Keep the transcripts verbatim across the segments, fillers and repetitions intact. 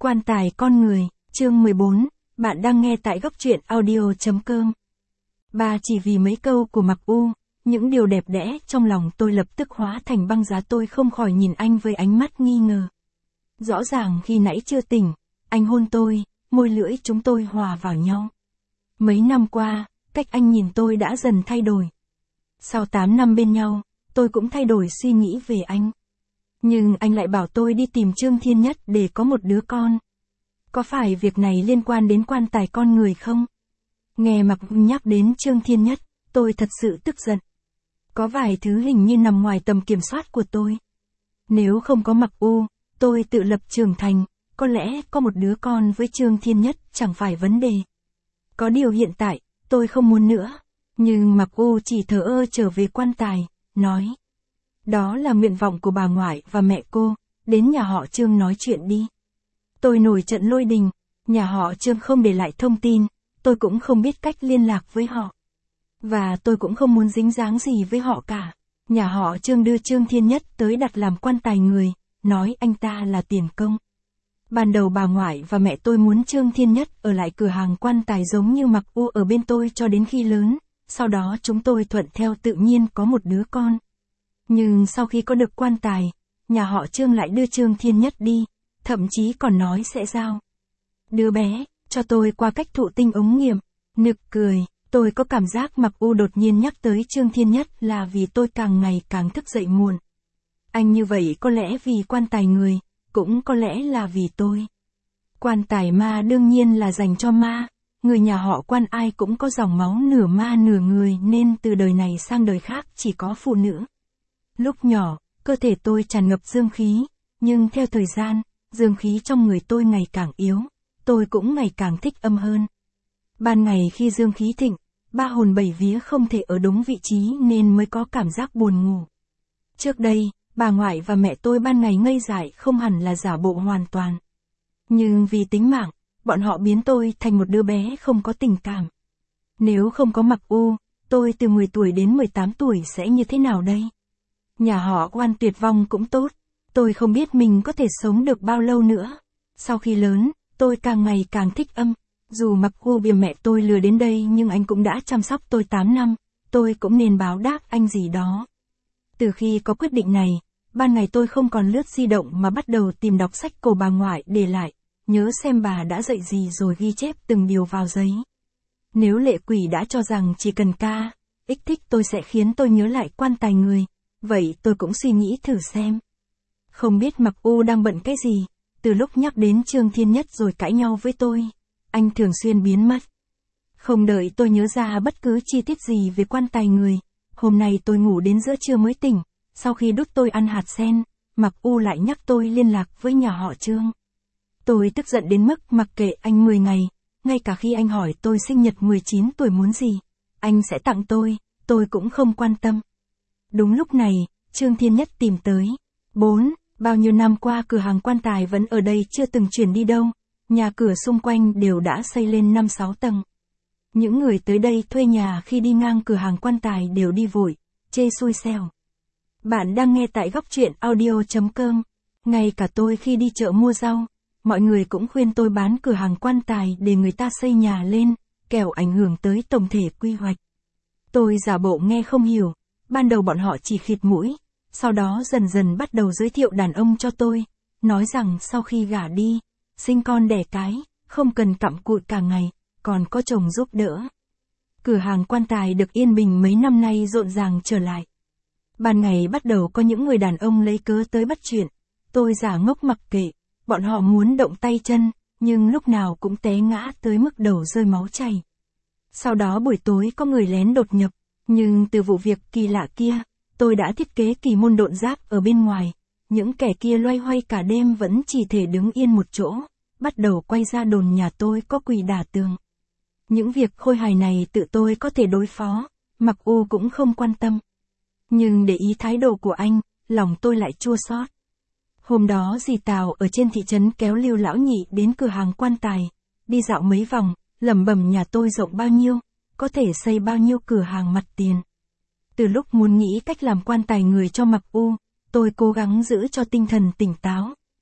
Quan tài con người, chương mười bốn, bạn đang nghe tại góc truyện audio chấm com. Ba chỉ vì mấy câu của Mặc U, những điều đẹp đẽ trong lòng tôi lập tức hóa thành băng giá, tôi không khỏi nhìn anh với ánh mắt nghi ngờ. Rõ ràng khi nãy chưa tỉnh, anh hôn tôi, môi lưỡi chúng tôi hòa vào nhau. Mấy năm qua, cách anh nhìn tôi đã dần thay đổi. Sau tám năm bên nhau, tôi cũng thay đổi suy nghĩ về anh. Nhưng anh lại bảo tôi đi tìm Trương Thiên Nhất để có một đứa con. Có phải việc này liên quan đến quan tài con người không? Nghe Mặc nhắc đến Trương Thiên Nhất, tôi thật sự tức giận. Có vài thứ hình như nằm ngoài tầm kiểm soát của tôi. Nếu không có Mặc U, tôi tự lập trưởng thành, có lẽ có một đứa con với Trương Thiên Nhất chẳng phải vấn đề. Có điều hiện tại, tôi không muốn nữa. Nhưng Mặc U chỉ thờ ơ trở về quan tài, nói. Đó là nguyện vọng của bà ngoại và mẹ cô, đến nhà họ Trương nói chuyện đi. Tôi nổi trận lôi đình, nhà họ Trương không để lại thông tin, tôi cũng không biết cách liên lạc với họ. Và tôi cũng không muốn dính dáng gì với họ cả. Nhà họ Trương đưa Trương Thiên Nhất tới đặt làm quan tài người, nói anh ta là tiền công. Ban đầu bà ngoại và mẹ tôi muốn Trương Thiên Nhất ở lại cửa hàng quan tài giống như Mặc U ở bên tôi cho đến khi lớn, sau đó chúng tôi thuận theo tự nhiên có một đứa con. Nhưng sau khi có được quan tài, nhà họ Trương lại đưa Trương Thiên Nhất đi, thậm chí còn nói sẽ giao đứa bé cho tôi qua cách thụ tinh ống nghiệm. Nực cười, tôi có cảm giác Mặc U đột nhiên nhắc tới Trương Thiên Nhất là vì tôi càng ngày càng thức dậy muộn. Anh như vậy có lẽ vì quan tài người, cũng có lẽ là vì tôi. Quan tài ma đương nhiên là dành cho ma, người nhà họ Quan ai cũng có dòng máu nửa ma nửa người nên từ đời này sang đời khác chỉ có phụ nữ. Lúc nhỏ, cơ thể tôi tràn ngập dương khí, nhưng theo thời gian, dương khí trong người tôi ngày càng yếu, tôi cũng ngày càng thích âm hơn. Ban ngày khi dương khí thịnh, ba hồn bảy vía không thể ở đúng vị trí nên mới có cảm giác buồn ngủ. Trước đây, bà ngoại và mẹ tôi ban ngày ngây dại không hẳn là giả bộ hoàn toàn. Nhưng vì tính mạng, bọn họ biến tôi thành một đứa bé không có tình cảm. Nếu không có Mặc U, tôi từ mười tuổi đến mười tám tuổi sẽ như thế nào đây? Nhà họ Quan tuyệt vong cũng tốt, tôi không biết mình có thể sống được bao lâu nữa. Sau khi lớn, tôi càng ngày càng thích âm. Dù Mặc U bị mẹ tôi lừa đến đây nhưng anh cũng đã chăm sóc tôi tám năm, tôi cũng nên báo đáp anh gì đó. Từ khi có quyết định này, ban ngày tôi không còn lướt di động mà bắt đầu tìm đọc sách cổ bà ngoại để lại, nhớ xem bà đã dạy gì rồi ghi chép từng điều vào giấy. Nếu lệ quỷ đã cho rằng chỉ cần ca, ích thích tôi sẽ khiến tôi nhớ lại quan tài người, vậy tôi cũng suy nghĩ thử xem. Không biết Mặc U đang bận cái gì, từ lúc nhắc đến Trương Thiên Nhất rồi cãi nhau với tôi, anh thường xuyên biến mất. Không đợi tôi nhớ ra bất cứ chi tiết gì về quan tài người, hôm nay tôi ngủ đến giữa trưa mới tỉnh, sau khi đút tôi ăn hạt sen, Mặc U lại nhắc tôi liên lạc với nhà họ Trương. Tôi tức giận đến mức mặc kệ anh mười ngày, ngay cả khi anh hỏi tôi sinh nhật mười chín tuổi muốn gì, anh sẽ tặng tôi, tôi cũng không quan tâm. Đúng lúc này, Trương Thiên Nhất tìm tới. bốn. Bao nhiêu năm qua cửa hàng quan tài vẫn ở đây chưa từng chuyển đi đâu, nhà cửa xung quanh đều đã xây lên năm sáu tầng. Những người tới đây thuê nhà khi đi ngang cửa hàng quan tài đều đi vội, chê xui xẻo. Bạn đang nghe tại góc truyện audio chấm com. Ngay cả tôi khi đi chợ mua rau, mọi người cũng khuyên tôi bán cửa hàng quan tài để người ta xây nhà lên, kẻo ảnh hưởng tới tổng thể quy hoạch. Tôi giả bộ nghe không hiểu, ban đầu bọn họ chỉ khịt mũi, sau đó dần dần bắt đầu giới thiệu đàn ông cho tôi, nói rằng sau khi gả đi, sinh con đẻ cái, không cần cặm cụi cả ngày, còn có chồng giúp đỡ. Cửa hàng quan tài được yên bình mấy năm nay rộn ràng trở lại. Ban ngày bắt đầu có những người đàn ông lấy cớ tới bắt chuyện, tôi giả ngốc mặc kệ, bọn họ muốn động tay chân, nhưng lúc nào cũng té ngã tới mức đầu rơi máu chảy. Sau đó buổi tối có người lén đột nhập, nhưng từ vụ việc kỳ lạ kia, tôi đã thiết kế kỳ môn độn giáp ở bên ngoài, những kẻ kia loay hoay cả đêm vẫn chỉ thể đứng yên một chỗ, bắt đầu quay ra đồn nhà tôi có quỷ đả tường. Những việc khôi hài này tự tôi có thể đối phó, Mặc U cũng không quan tâm. Nhưng để ý thái độ của anh, lòng tôi lại chua xót. Hôm đó dì Tào ở trên thị trấn kéo Lưu lão nhị đến cửa hàng quan tài, đi dạo mấy vòng, lẩm bẩm nhà tôi rộng bao nhiêu, có thể xây bao nhiêu cửa hàng mặt tiền. Từ lúc muốn nghĩ cách làm quan tài người cho Mặc U, tôi cố gắng giữ cho tinh thần tỉnh táo,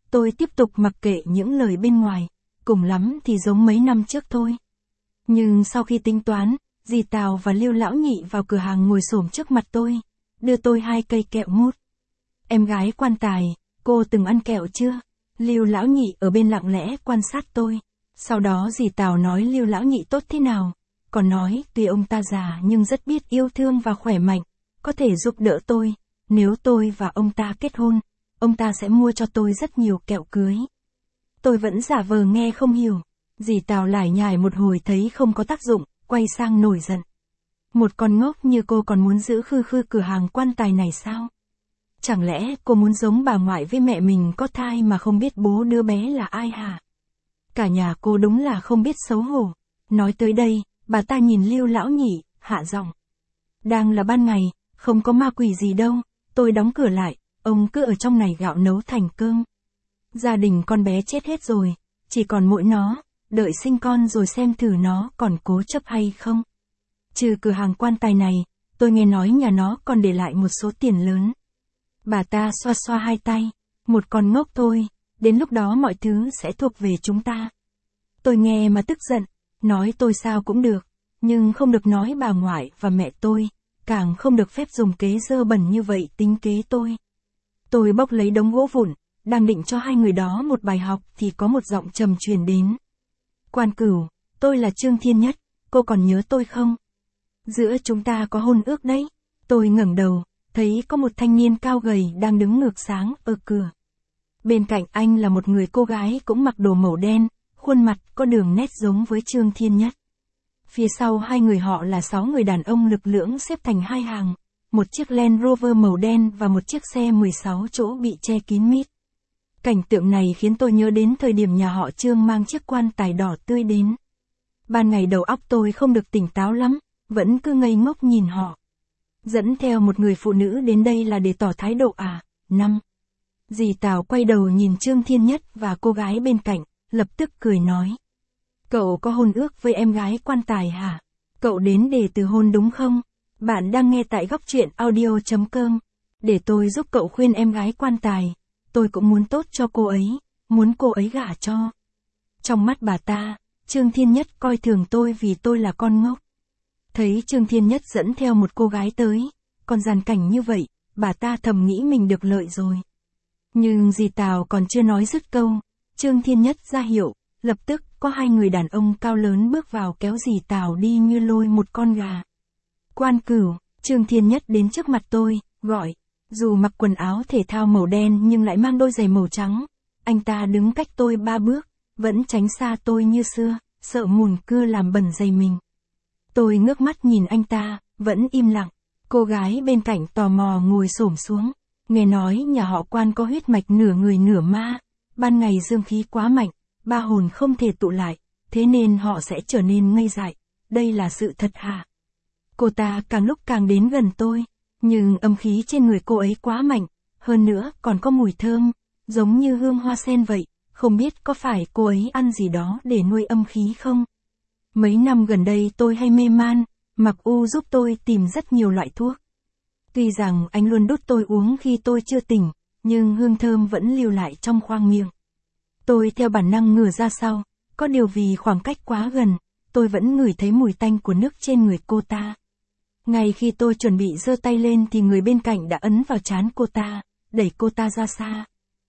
Tôi tiếp tục mặc kệ những lời bên ngoài, cùng lắm thì giống mấy năm trước thôi. Nhưng sau khi tính toán, dì Tào và Lưu Lão Nhị vào cửa hàng ngồi xổm trước mặt tôi, đưa tôi hai cây kẹo mút. Em gái quan tài, cô từng ăn kẹo chưa? Lưu Lão Nhị ở bên lặng lẽ quan sát tôi. Sau đó dì Tào nói Lưu Lão Nhị tốt thế nào, còn nói tuy ông ta già nhưng rất biết yêu thương và khỏe mạnh, có thể giúp đỡ tôi. Nếu tôi và ông ta kết hôn, ông ta sẽ mua cho tôi rất nhiều kẹo cưới. Tôi vẫn giả vờ nghe không hiểu. Dì Tào lải nhải một hồi thấy không có tác dụng, quay sang nổi giận. Một con ngốc như cô còn muốn giữ khư khư cửa hàng quan tài này sao? Chẳng lẽ cô muốn giống bà ngoại với mẹ mình có thai mà không biết bố đứa bé là ai hả? Cả nhà cô đúng là không biết xấu hổ. Nói tới đây, bà ta nhìn Lưu Lão Nhị, hạ giọng. Đang là ban ngày, không có ma quỷ gì đâu, tôi đóng cửa lại, ông cứ ở trong này gạo nấu thành cơm. Gia đình con bé chết hết rồi, chỉ còn mỗi nó, đợi sinh con rồi xem thử nó còn cố chấp hay không. Trừ cửa hàng quan tài này, tôi nghe nói nhà nó còn để lại một số tiền lớn. Bà ta xoa xoa hai tay, một con ngốc thôi, đến lúc đó mọi thứ sẽ thuộc về chúng ta. Tôi nghe mà tức giận, nói tôi sao cũng được, nhưng không được nói bà ngoại và mẹ tôi, càng không được phép dùng kế dơ bẩn như vậy tính kế tôi. Tôi bốc lấy đống gỗ vụn, đang định cho hai người đó một bài học thì có một giọng trầm truyền đến. Quan Cửu, tôi là Trương Thiên Nhất, cô còn nhớ tôi không? Giữa chúng ta có hôn ước đấy. Tôi ngẩng đầu, thấy có một thanh niên cao gầy đang đứng ngược sáng ở cửa. Bên cạnh anh là một người cô gái cũng mặc đồ màu đen, khuôn mặt có đường nét giống với Trương Thiên Nhất. Phía sau hai người họ là sáu người đàn ông lực lưỡng xếp thành hai hàng, một chiếc Land Rover màu đen và một chiếc xe mười sáu chỗ bị che kín mít. Cảnh tượng này khiến tôi nhớ đến thời điểm nhà họ Trương mang chiếc quan tài đỏ tươi đến. Ban ngày đầu óc tôi không được tỉnh táo lắm, vẫn cứ ngây ngốc nhìn họ. Dẫn theo một người phụ nữ đến đây là để tỏ thái độ à? Năm. Dì Tào quay đầu nhìn Trương Thiên Nhất và cô gái bên cạnh, lập tức cười nói. Cậu có hôn ước với em gái quan tài hả? Cậu đến để từ hôn đúng không? Bạn đang nghe tại góc truyện audio chấm com. Để tôi giúp cậu khuyên em gái quan tài. Tôi cũng muốn tốt cho cô ấy, muốn cô ấy gả cho. Trong mắt bà ta, Trương Thiên Nhất coi thường tôi vì tôi là con ngốc. Thấy Trương Thiên Nhất dẫn theo một cô gái tới, còn giàn cảnh như vậy, bà ta thầm nghĩ mình được lợi rồi. Nhưng dì Tào còn chưa nói dứt câu, Trương Thiên Nhất ra hiệu, lập tức có hai người đàn ông cao lớn bước vào kéo dì Tào đi như lôi một con gà. Quan Cửu, Trương Thiên Nhất đến trước mặt tôi, gọi. Dù mặc quần áo thể thao màu đen nhưng lại mang đôi giày màu trắng, anh ta đứng cách tôi ba bước, vẫn tránh xa tôi như xưa, sợ mùn cưa làm bẩn giày mình. Tôi ngước mắt nhìn anh ta, vẫn im lặng. Cô gái bên cạnh tò mò ngồi xổm xuống, nghe nói nhà họ Quan có huyết mạch nửa người nửa ma, ban ngày dương khí quá mạnh, ba hồn không thể tụ lại, thế nên họ sẽ trở nên ngây dại. Đây là sự thật hả? Cô ta càng lúc càng đến gần tôi. Nhưng âm khí trên người cô ấy quá mạnh, hơn nữa còn có mùi thơm, giống như hương hoa sen vậy, không biết có phải cô ấy ăn gì đó để nuôi âm khí không? Mấy năm gần đây tôi hay mê man, Mặc U giúp tôi tìm rất nhiều loại thuốc. Tuy rằng anh luôn đút tôi uống khi tôi chưa tỉnh, nhưng hương thơm vẫn lưu lại trong khoang miệng. Tôi theo bản năng ngửa ra sau, có điều vì khoảng cách quá gần, tôi vẫn ngửi thấy mùi tanh của nước trên người cô ta. Ngay khi tôi chuẩn bị giơ tay lên thì người bên cạnh đã ấn vào trán cô ta, đẩy cô ta ra xa.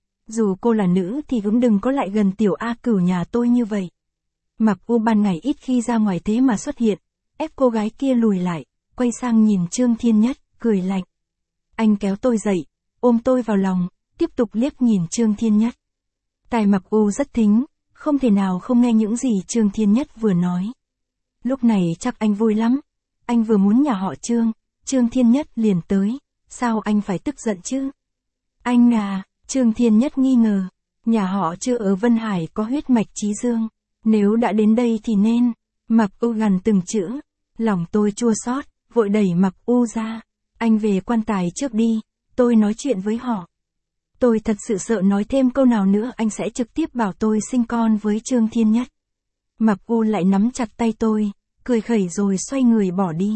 Dù cô là nữ thì cũng đừng có lại gần tiểu A Cửu nhà tôi như vậy. Mặc U ban ngày ít khi ra ngoài thế mà xuất hiện, ép cô gái kia lùi lại, quay sang nhìn Trương Thiên Nhất, cười lạnh. Anh kéo tôi dậy, ôm tôi vào lòng, tiếp tục liếc nhìn Trương Thiên Nhất. Tai Mặc U rất thính, không thể nào không nghe những gì Trương Thiên Nhất vừa nói. Lúc này chắc anh vui lắm. Anh vừa muốn nhà họ Trương, Trương Thiên Nhất liền tới, sao anh phải tức giận chứ? Anh à, Trương Thiên Nhất nghi ngờ, nhà họ Trương ở Vân Hải có huyết mạch chí dương, nếu đã đến đây thì nên. Mặc U gằn từng chữ, lòng tôi chua xót, vội đẩy Mặc U ra, anh về quan tài trước đi, tôi nói chuyện với họ. Tôi thật sự sợ nói thêm câu nào nữa anh sẽ trực tiếp bảo tôi sinh con với Trương Thiên Nhất. Mặc U lại nắm chặt tay tôi, cười khẩy rồi xoay người bỏ đi.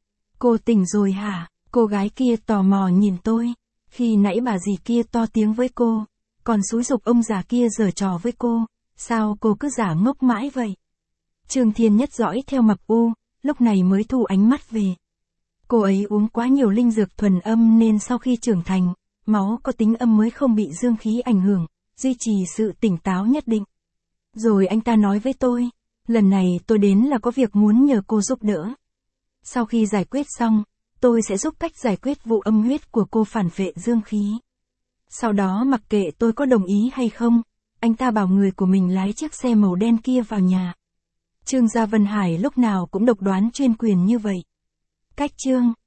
Cô tỉnh rồi hả? Cô gái kia tò mò nhìn tôi. Khi nãy bà dì kia to tiếng với cô, còn xúi giục ông già kia giở trò với cô, sao cô cứ giả ngốc mãi vậy? Trương Thiên Nhất dõi theo Mặc U, lúc này mới thu ánh mắt về. Cô ấy uống quá nhiều linh dược thuần âm nên sau khi trưởng thành, máu có tính âm mới không bị dương khí ảnh hưởng, duy trì sự tỉnh táo nhất định. Rồi anh ta nói với tôi, lần này tôi đến là có việc muốn nhờ cô giúp đỡ. Sau khi giải quyết xong, tôi sẽ giúp cách giải quyết vụ âm huyết của cô phản vệ dương khí. Sau đó mặc kệ tôi có đồng ý hay không, anh ta bảo người của mình lái chiếc xe màu đen kia vào nhà. Trương Gia Vân Hải lúc nào cũng độc đoán chuyên quyền như vậy. Cách chương